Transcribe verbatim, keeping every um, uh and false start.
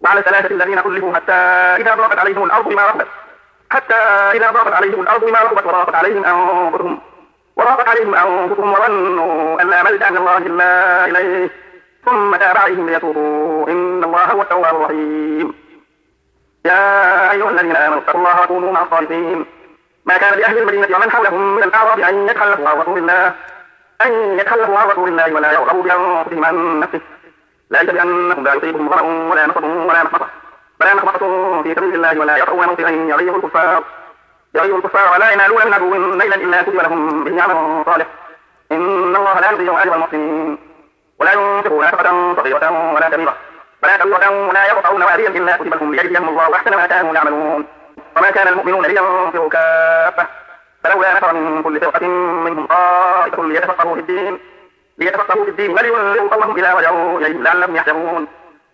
وعلى الثلاثة الذين خلفوا حتى إذا ضاقت عليهم الأرض بما رحبت حتى إذا ضاقت عليهم الأرض بما رحبت وضاقت عليهم أنفسهم وضاقت عليهم أنفسهم وظنوا أن لا ملجأ من الله إلا إليه ثم تاب عليهم ليتوبوا إن الله هو التواب الرحيم. يا أيها الذين آمنوا اتقوا الله وكونوا مع الصالحين. ما كان لأهل المدينة ومن حولهم من الأعراب أن يتخلفوا عن رسول الله أن يتخلفوا عن رسول الله ولا يرغبوا بأنفسهم عن نفسه ذلك بأنهم لا يصيبهم ظمأ ولا نصب ولا مخمصة ولا مخمصة في سبيل الله ولا يطؤون موطئا يغيظ الكفار يغيظ الكفار ولا ينالون من عدو نيلا إلا كتب لهم به عمل صالح إن الله لا يضيع أجر المحسنين. ولا ينفقون نفقة صغيرة ولا كبيرة ولا كبيرة ولا يقطعون واديا إلا كتب لهم ليجزيهم الله أحسن ما كانوا يعملون. وما كان المؤمنون لينفروا كافة فلولا نفر من كل فرقة منهم طائفة ليتفقهوا في الدين ليتفقهوا في الدين ولينذروا قومهم إذا رجعوا إليهم لعلهم يحذرون.